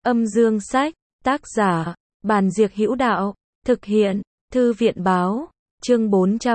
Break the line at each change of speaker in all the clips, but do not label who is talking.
Âm dương sách, tác giả, Bàn Diệc Hữu Đạo, thực hiện, Thư viện báo, chương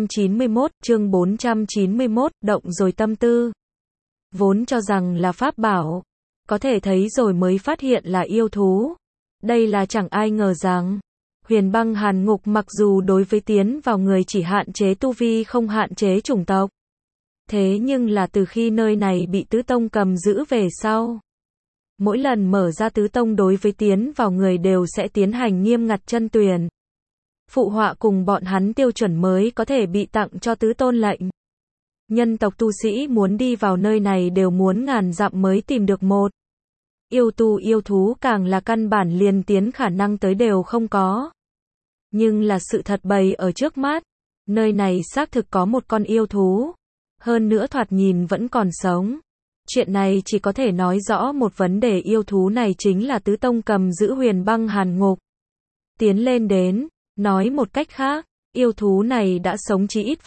491, động rồi tâm tư. Vốn cho rằng là pháp bảo, có thể thấy rồi mới phát hiện là yêu thú. Đây là chẳng ai ngờ rằng, Huyền Băng Hàn Ngục mặc dù đối với tiến vào người chỉ hạn chế tu vi không hạn chế chủng tộc. Thế nhưng là từ khi nơi này bị Tứ Tông cầm giữ về sau, mỗi lần mở ra Tứ Tông đối với tiến vào người đều sẽ tiến hành nghiêm ngặt chân tuyển. Phụ họa cùng bọn hắn tiêu chuẩn mới có thể bị tặng cho tứ tôn lệnh. Nhân tộc tu sĩ muốn đi vào nơi này đều muốn ngàn dặm mới tìm được một. Yêu tu yêu thú càng là căn bản liền tiến khả năng tới đều không có. Nhưng là sự thật bày ở trước mắt, nơi này xác thực có một con yêu thú, hơn nữa thoạt nhìn vẫn còn sống. Chuyện này chỉ có thể nói rõ một vấn đề, yêu thú này chính là Tứ Tông cầm giữ Huyền Băng Hàn Ngục. Tiến lên đến, nói một cách khác, yêu thú này đã sống chí ít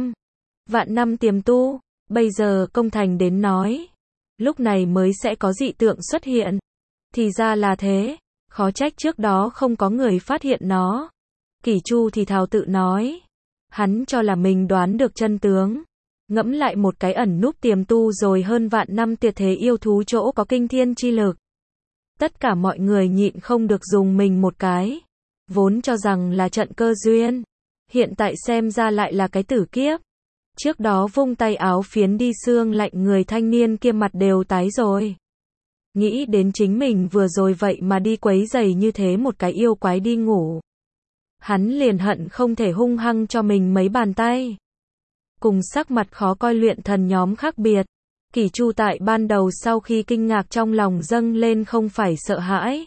vạn năm tiềm tu, bây giờ công thành đến nói, lúc này mới sẽ có dị tượng xuất hiện. Thì ra là thế, khó trách trước đó không có người phát hiện nó. Kỷ Chu thì thào tự nói, hắn cho là mình đoán được chân tướng. Ngẫm lại một cái ẩn núp tiềm tu rồi hơn vạn năm tuyệt thế yêu thú chỗ có kinh thiên chi lực. Tất cả mọi người nhịn không được dùng mình một cái. Vốn cho rằng là trận cơ duyên, hiện tại xem ra lại là cái tử kiếp. Trước đó vung tay áo phiến đi xương lạnh, người thanh niên kia mặt đều tái rồi. Nghĩ đến chính mình vừa rồi vậy mà đi quấy rầy như thế một cái yêu quái đi ngủ. Hắn liền hận không thể hung hăng cho mình mấy bàn tay. Cùng sắc mặt khó coi luyện thần nhóm khác biệt, Kỷ Chu tại ban đầu sau khi kinh ngạc trong lòng dâng lên không phải sợ hãi,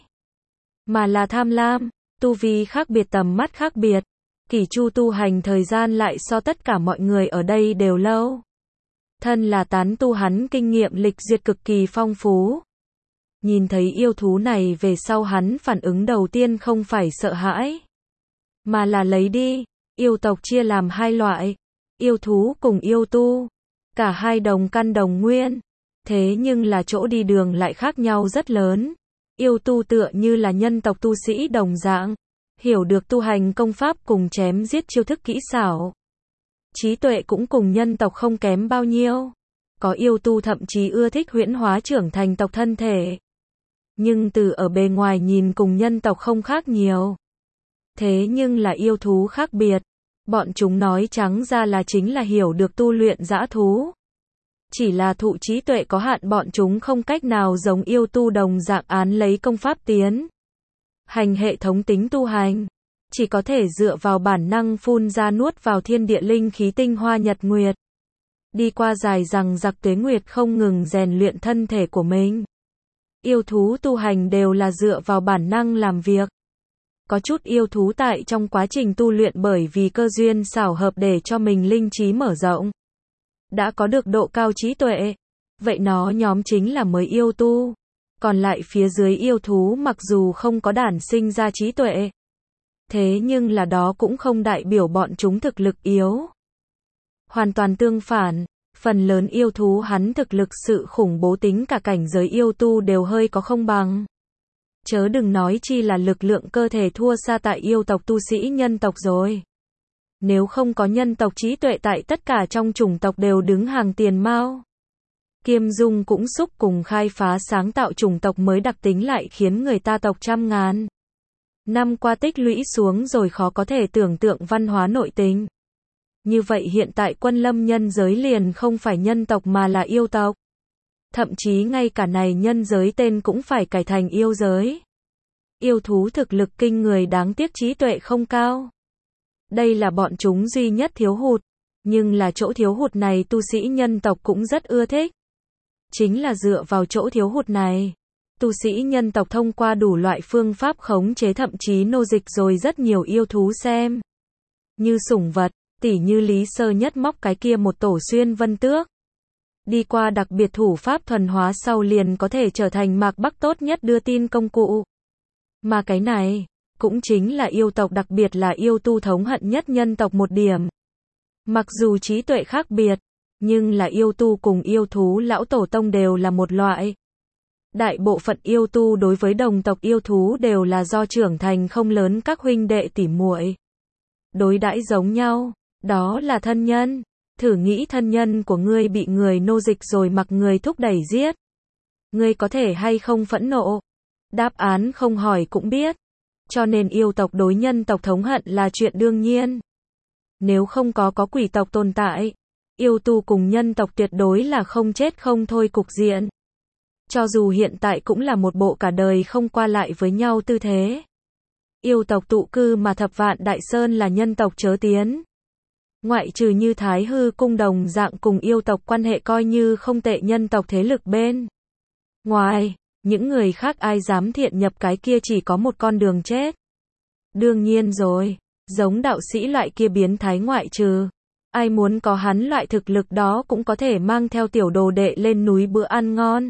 mà là tham lam. Tu vi khác biệt, tầm mắt khác biệt. Kỷ Chu tu hành thời gian lại so tất cả mọi người ở đây đều lâu. Thân là tán tu, hắn kinh nghiệm lịch duyệt cực kỳ phong phú. Nhìn thấy yêu thú này về sau, hắn phản ứng đầu tiên không phải sợ hãi, mà là lấy đi. Yêu tộc chia làm hai loại, yêu thú cùng yêu tu. Cả hai đồng căn đồng nguyên, thế nhưng là chỗ đi đường lại khác nhau rất lớn. Yêu tu tựa như là nhân tộc tu sĩ đồng dạng, hiểu được tu hành công pháp cùng chém giết chiêu thức kỹ xảo. Trí tuệ cũng cùng nhân tộc không kém bao nhiêu. Có yêu tu thậm chí ưa thích huyễn hóa trưởng thành tộc thân thể. Nhưng từ ở bề ngoài nhìn cùng nhân tộc không khác nhiều. Thế nhưng là yêu thú khác biệt. Bọn chúng nói trắng ra là chính là hiểu được tu luyện dã thú. Chỉ là thụ trí tuệ có hạn, bọn chúng không cách nào giống yêu tu đồng dạng án lấy công pháp tiến hành hệ thống tính tu hành, chỉ có thể dựa vào bản năng phun ra nuốt vào thiên địa linh khí tinh hoa nhật nguyệt. Đi qua dài rằng giặc tuế nguyệt không ngừng rèn luyện thân thể của mình. Yêu thú tu hành đều là dựa vào bản năng làm việc. Có chút yêu thú tại trong quá trình tu luyện bởi vì cơ duyên xảo hợp để cho mình linh trí mở rộng, đã có được độ cao trí tuệ. Vậy nó nhóm chính là mới yêu tu. Còn lại phía dưới yêu thú mặc dù không có đản sinh ra trí tuệ, thế nhưng là đó cũng không đại biểu bọn chúng thực lực yếu. Hoàn toàn tương phản, phần lớn yêu thú hắn thực lực sự khủng bố tính cả cảnh giới yêu tu đều hơi có không bằng. Chớ đừng nói chi là lực lượng cơ thể thua xa tại yêu tộc tu sĩ nhân tộc rồi. Nếu không có nhân tộc trí tuệ tại tất cả trong chủng tộc đều đứng hàng tiền mao. Kiêm Dung cũng xúc cùng khai phá sáng tạo chủng tộc mới đặc tính lại khiến người ta tộc trăm ngàn năm qua tích lũy xuống rồi khó có thể tưởng tượng văn hóa nội tình. Như vậy hiện tại Quân Lâm nhân giới liền không phải nhân tộc mà là yêu tộc. Thậm chí ngay cả này nhân giới tên cũng phải cải thành yêu giới. Yêu thú thực lực kinh người, đáng tiếc trí tuệ không cao. Đây là bọn chúng duy nhất thiếu hụt. Nhưng là chỗ thiếu hụt này tu sĩ nhân tộc cũng rất ưa thích. Chính là dựa vào chỗ thiếu hụt này, tu sĩ nhân tộc thông qua đủ loại phương pháp khống chế thậm chí nô dịch rồi rất nhiều yêu thú xem như sủng vật, tỉ như Lý Sơ Nhất móc cái kia một tổ xuyên vân tước. Đi qua đặc biệt thủ pháp thuần hóa sau liền có thể trở thành Mạc Bắc tốt nhất đưa tin công cụ. Mà cái này, cũng chính là yêu tộc, đặc biệt là yêu tu thống hận nhất nhân tộc một điểm. Mặc dù trí tuệ khác biệt, nhưng là yêu tu cùng yêu thú lão tổ tông đều là một loại. Đại bộ phận yêu tu đối với đồng tộc yêu thú đều là do trưởng thành không lớn các huynh đệ tỉ muội đối đãi giống nhau, đó là thân nhân. Thử nghĩ thân nhân của ngươi bị người nô dịch rồi mặc người thúc đẩy giết. Ngươi có thể hay không phẫn nộ? Đáp án không hỏi cũng biết. Cho nên yêu tộc đối nhân tộc thống hận là chuyện đương nhiên. Nếu không có quỷ tộc tồn tại, yêu tu cùng nhân tộc tuyệt đối là không chết không thôi cục diện. Cho dù hiện tại cũng là một bộ cả đời không qua lại với nhau tư thế. Yêu tộc tụ cư mà Thập Vạn Đại Sơn là nhân tộc chớ tiến. Ngoại trừ như Thái Hư Cung đồng dạng cùng yêu tộc quan hệ coi như không tệ nhân tộc thế lực bên ngoài, những người khác ai dám thiện nhập cái kia chỉ có một con đường chết. Đương nhiên rồi, giống đạo sĩ loại kia biến thái ngoại trừ. Ai muốn có hắn loại thực lực đó cũng có thể mang theo tiểu đồ đệ lên núi bữa ăn ngon.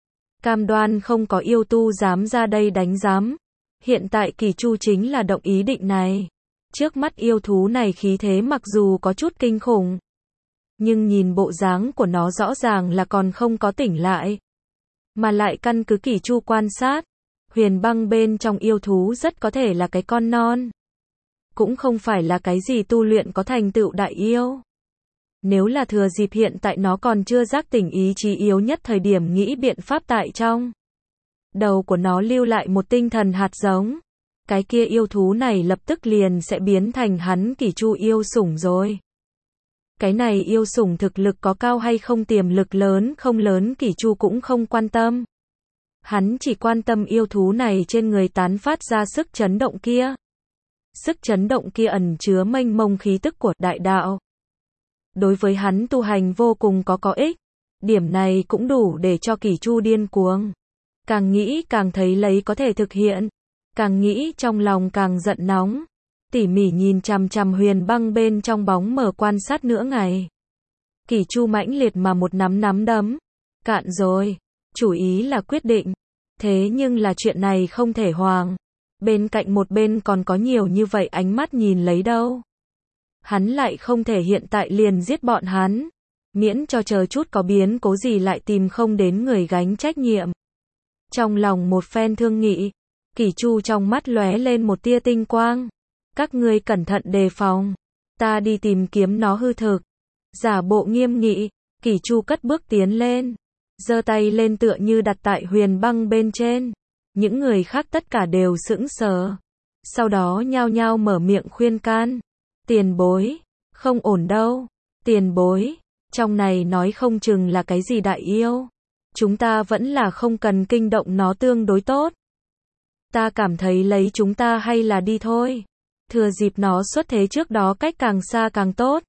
Cam đoan không có yêu tu dám ra đây đánh giám. Hiện tại Kỳ Chu chính là động ý định này. Trước mắt yêu thú này khí thế mặc dù có chút kinh khủng, nhưng nhìn bộ dáng của nó rõ ràng là còn không có tỉnh lại. Mà lại căn cứ Kỳ Chu quan sát, Huyền Băng bên trong yêu thú rất có thể là cái con non. Cũng không phải là cái gì tu luyện có thành tựu đại yêu. Nếu là thừa dịp hiện tại nó còn chưa giác tỉnh ý chí yếu nhất thời điểm nghĩ biện pháp tại trong đầu của nó lưu lại một tinh thần hạt giống. Cái kia yêu thú này lập tức liền sẽ biến thành hắn Kỳ Chu yêu sủng rồi. Cái này yêu sủng thực lực có cao hay không, tiềm lực lớn không lớn, Kỳ Chu cũng không quan tâm. Hắn chỉ quan tâm yêu thú này trên người tán phát ra sức chấn động kia. Sức chấn động kia ẩn chứa mênh mông khí tức của đại đạo. Đối với hắn tu hành vô cùng có ích. Điểm này cũng đủ để cho Kỳ Chu điên cuồng. Càng nghĩ càng thấy lấy có thể thực hiện. Càng nghĩ trong lòng càng giận nóng. Tỉ mỉ nhìn chằm chằm Huyền Băng bên trong bóng mờ quan sát nửa ngày. Kỳ Chu mãnh liệt mà một nắm đấm. Cạn rồi. Chủ ý là quyết định. Thế nhưng là chuyện này không thể hoàng. Bên cạnh một bên còn có nhiều như vậy ánh mắt nhìn lấy đâu. Hắn lại không thể hiện tại liền giết bọn hắn. Miễn cho chờ chút có biến cố gì lại tìm không đến người gánh trách nhiệm. Trong lòng một phen thương nghị, Kỳ Chu trong mắt lóe lên một tia tinh quang. Các ngươi cẩn thận đề phòng. Ta đi tìm kiếm nó hư thực. Giả bộ nghiêm nghị, Kỳ Chu cất bước tiến lên. Giơ tay lên tựa như đặt tại Huyền Băng bên trên. Những người khác tất cả đều sững sờ. Sau đó nhao nhao mở miệng khuyên can. Tiền bối, không ổn đâu. Tiền bối, trong này nói không chừng là cái gì đại yêu. Chúng ta vẫn là không cần kinh động nó tương đối tốt. Ta cảm thấy lấy chúng ta hay là đi thôi. Thừa dịp nó xuất thế trước đó cách càng xa càng tốt.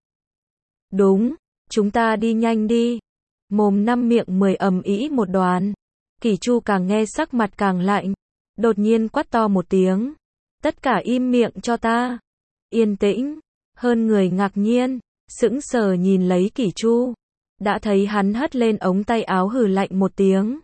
Đúng, chúng ta đi nhanh đi. Mồm năm miệng 10 ầm ĩ một đoàn. Kỳ Chu càng nghe sắc mặt càng lạnh. Đột nhiên quát to một tiếng. Tất cả im miệng cho ta. Yên tĩnh. Hơn người ngạc nhiên. Sững sờ nhìn lấy Kỳ Chu. Đã thấy hắn hất lên ống tay áo hừ lạnh một tiếng.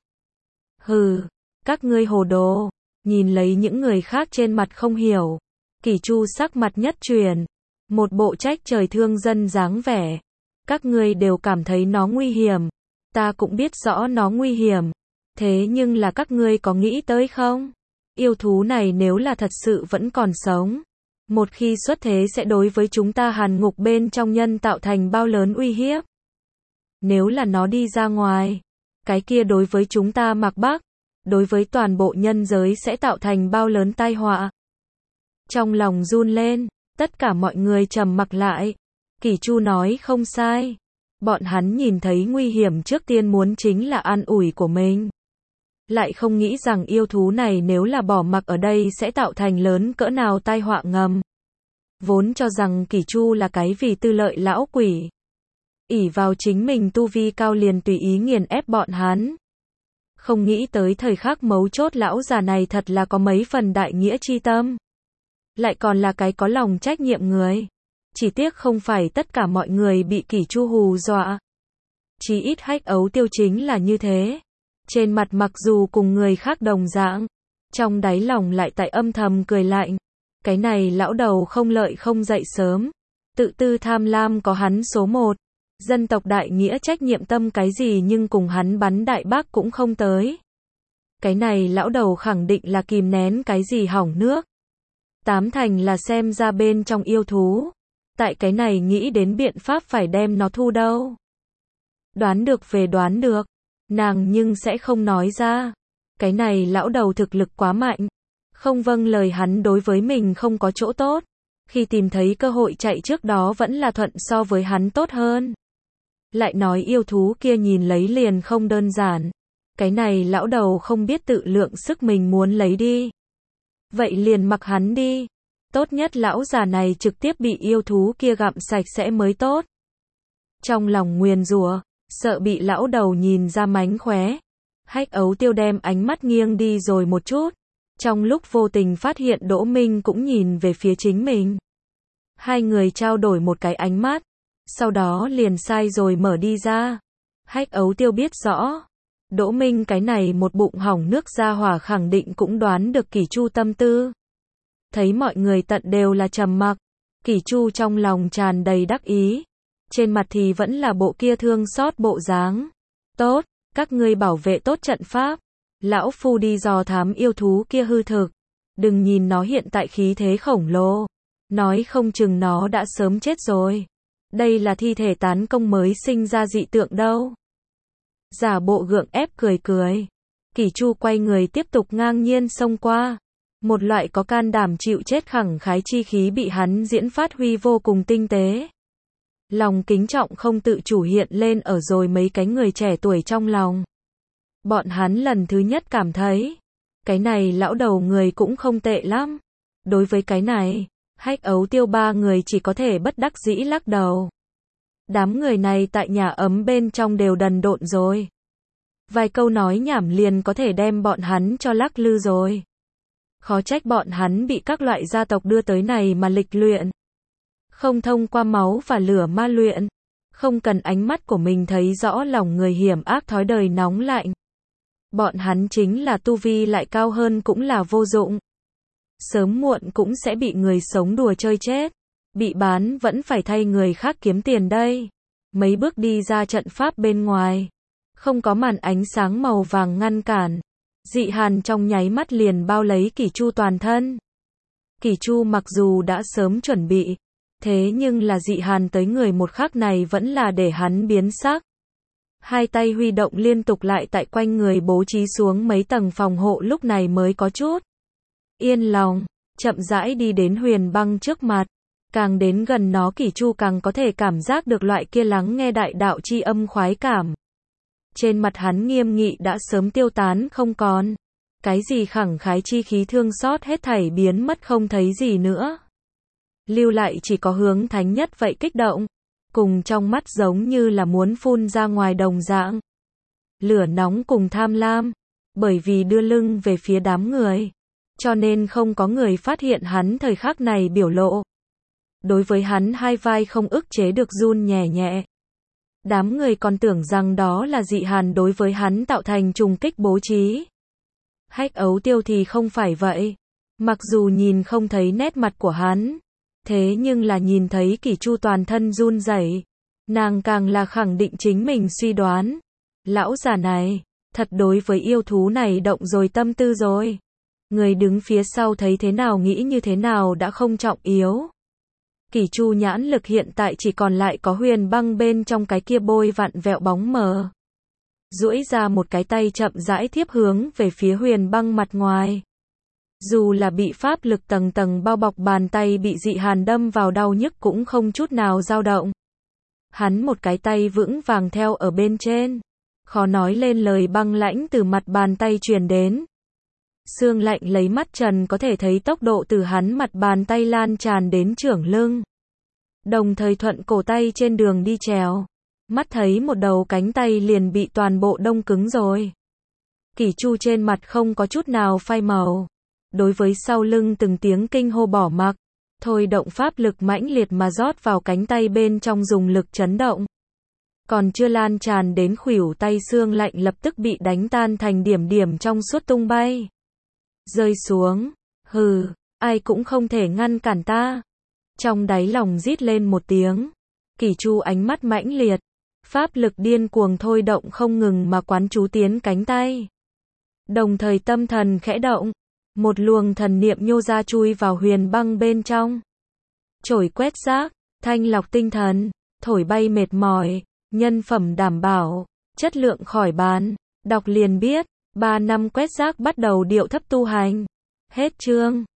Hừ. Các ngươi hồ đồ. Nhìn lấy những người khác trên mặt không hiểu. Kỳ Chu sắc mặt nhất chuyển. Một bộ trách trời thương dân dáng vẻ. Các ngươi đều cảm thấy nó nguy hiểm. Ta cũng biết rõ nó nguy hiểm. Thế nhưng là các ngươi có nghĩ tới không? Yêu thú này nếu là thật sự vẫn còn sống. Một khi xuất thế sẽ đối với chúng ta Hàn Ngục bên trong nhân tạo thành bao lớn uy hiếp. Nếu là nó đi ra ngoài. Cái kia đối với chúng ta Mạc Bắc. Đối với toàn bộ nhân giới sẽ tạo thành bao lớn tai họa. Trong lòng run lên. Tất cả mọi người trầm mặc lại. Kỳ Chu nói không sai. Bọn hắn nhìn thấy nguy hiểm trước tiên muốn chính là an ủi của mình. Lại không nghĩ rằng yêu thú này nếu là bỏ mặc ở đây sẽ tạo thành lớn cỡ nào tai họa ngầm. Vốn cho rằng Kỳ Chu là cái vì tư lợi lão quỷ. Ỷ vào chính mình tu vi cao liền tùy ý nghiền ép bọn hắn. Không nghĩ tới thời khắc mấu chốt lão già này thật là có mấy phần đại nghĩa chi tâm. Lại còn là cái có lòng trách nhiệm người. Chỉ tiếc không phải tất cả mọi người bị Kỳ Chu hù dọa. Chỉ ít Hách Ấu Tiêu chính là như thế. Trên mặt mặc dù cùng người khác đồng dạng, trong đáy lòng lại tại âm thầm cười lạnh. Cái này lão đầu không lợi không dậy sớm. Tự tư tham lam có hắn số 1. Dân tộc đại nghĩa trách nhiệm tâm cái gì nhưng cùng hắn bắn đại bác cũng không tới. Cái này lão đầu khẳng định là kìm nén cái gì hỏng nước. Tám thành là xem ra bên trong yêu thú. Tại cái này nghĩ đến biện pháp phải đem nó thu đâu. Đoán được về đoán được. Nàng nhưng sẽ không nói ra. Cái này lão đầu thực lực quá mạnh. Không vâng lời hắn đối với mình không có chỗ tốt. Khi tìm thấy cơ hội chạy trước đó vẫn là thuận so với hắn tốt hơn. Lại nói yêu thú kia nhìn lấy liền không đơn giản. Cái này lão đầu không biết tự lượng sức mình muốn lấy đi. Vậy liền mặc hắn đi. Tốt nhất lão già này trực tiếp bị yêu thú kia gặm sạch sẽ mới tốt. Trong lòng nguyền rủa, sợ bị lão đầu nhìn ra mánh khóe. Hách Ấu Tiêu đem ánh mắt nghiêng đi rồi một chút. Trong lúc vô tình phát hiện Đỗ Minh cũng nhìn về phía chính mình. Hai người trao đổi một cái ánh mắt. Sau đó liền sai rồi mở đi ra. Hách Ấu Tiêu biết rõ. Đỗ Minh cái này một bụng hỏng nước ra hỏa khẳng định cũng đoán được Kỷ Chu tâm tư. Thấy mọi người tận đều là trầm mặc. Kỷ Chu trong lòng tràn đầy đắc ý. Trên mặt thì vẫn là bộ kia thương xót bộ dáng. Tốt, các ngươi bảo vệ tốt trận pháp. Lão phu đi dò thám yêu thú kia hư thực. Đừng nhìn nó hiện tại khí thế khổng lồ. Nói không chừng nó đã sớm chết rồi. Đây là thi thể tán công mới sinh ra dị tượng đâu. Giả bộ gượng ép cười cười. Kỷ Chu quay người tiếp tục ngang nhiên xông qua. Một loại có can đảm chịu chết khẳng khái chi khí bị hắn diễn phát huy vô cùng tinh tế. Lòng kính trọng không tự chủ hiện lên ở rồi mấy cái người trẻ tuổi trong lòng. Bọn hắn lần thứ nhất cảm thấy, cái này lão đầu người cũng không tệ lắm. Đối với cái này, Hách Ấu Tiêu ba người chỉ có thể bất đắc dĩ lắc đầu. Đám người này tại nhà ấm bên trong đều đần độn rồi. Vài câu nói nhảm liền có thể đem bọn hắn cho lắc lư rồi. Khó trách bọn hắn bị các loại gia tộc đưa tới này mà lịch luyện. Không thông qua máu và lửa ma luyện. Không cần ánh mắt của mình thấy rõ lòng người hiểm ác thói đời nóng lạnh. Bọn hắn chính là tu vi lại cao hơn cũng là vô dụng. Sớm muộn cũng sẽ bị người sống đùa chơi chết. Bị bán vẫn phải thay người khác kiếm tiền đây. Mấy bước đi ra trận pháp bên ngoài. Không có màn ánh sáng màu vàng ngăn cản. Dị hàn trong nháy mắt liền bao lấy Kỷ Chu toàn thân. Kỷ Chu mặc dù đã sớm chuẩn bị. Thế nhưng là dị hàn tới người một khắc này vẫn là để hắn biến sắc. Hai tay huy động liên tục lại tại quanh người bố trí xuống mấy tầng phòng hộ lúc này mới có chút yên lòng, chậm rãi đi đến Huyền Băng trước mặt. Càng đến gần nó Kỷ Chu càng có thể cảm giác được loại kia lắng nghe đại đạo chi âm khoái cảm. Trên mặt hắn nghiêm nghị đã sớm tiêu tán không còn. Cái gì khẳng khái chi khí thương xót hết thảy biến mất không thấy gì nữa. Lưu lại chỉ có hướng thánh nhất vậy kích động. Cùng trong mắt giống như là muốn phun ra ngoài đồng dạng. Lửa nóng cùng tham lam. Bởi vì đưa lưng về phía đám người. Cho nên không có người phát hiện hắn thời khắc này biểu lộ. Đối với hắn hai vai không ức chế được run nhẹ nhẹ. Đám người còn tưởng rằng đó là dị hàn đối với hắn tạo thành trùng kích bố trí. Hách Ấu Tiêu thì không phải vậy. Mặc dù nhìn không thấy nét mặt của hắn. Thế nhưng là nhìn thấy Kỷ Chu toàn thân run rẩy. Nàng càng là khẳng định chính mình suy đoán. Lão già này, thật đối với yêu thú này động rồi tâm tư rồi. Người đứng phía sau thấy thế nào nghĩ như thế nào đã không trọng yếu. Kỷ Chu nhãn lực hiện tại chỉ còn lại có Huyền Băng bên trong cái kia bôi vặn vẹo bóng mờ. Duỗi ra một cái tay chậm rãi thiếp hướng về phía Huyền Băng mặt ngoài. Dù là bị pháp lực tầng tầng bao bọc bàn tay bị dị hàn đâm vào đau nhức cũng không chút nào dao động. Hắn một cái tay vững vàng theo ở bên trên. Khó nói lên lời băng lãnh từ mặt bàn tay truyền đến. Sương lạnh lấy mắt trần có thể thấy tốc độ từ hắn mặt bàn tay lan tràn đến chưởng lưng. Đồng thời thuận cổ tay trên đường đi trèo. Mắt thấy một đầu cánh tay liền bị toàn bộ đông cứng rồi. Kỷ Chu trên mặt không có chút nào phai màu. Đối với sau lưng từng tiếng kinh hô bỏ mặc. Thôi động pháp lực mãnh liệt mà rót vào cánh tay bên trong dùng lực chấn động. Còn chưa lan tràn đến khuỷu tay xương lạnh lập tức bị đánh tan thành điểm điểm trong suốt tung bay. Rơi xuống. Hừ, ai cũng không thể ngăn cản ta. Trong đáy lòng rít lên một tiếng. Kỷ Chu ánh mắt mãnh liệt. Pháp lực điên cuồng thôi động không ngừng mà quán chú tiến cánh tay. Đồng thời tâm thần khẽ động, một luồng thần niệm nhô ra chui vào Huyền Băng bên trong. Chổi quét rác, thanh lọc tinh thần, thổi bay mệt mỏi, nhân phẩm đảm bảo, chất lượng khỏi bàn. Đọc liền biết, 3 năm quét rác bắt đầu điệu thấp tu hành. Hết chương.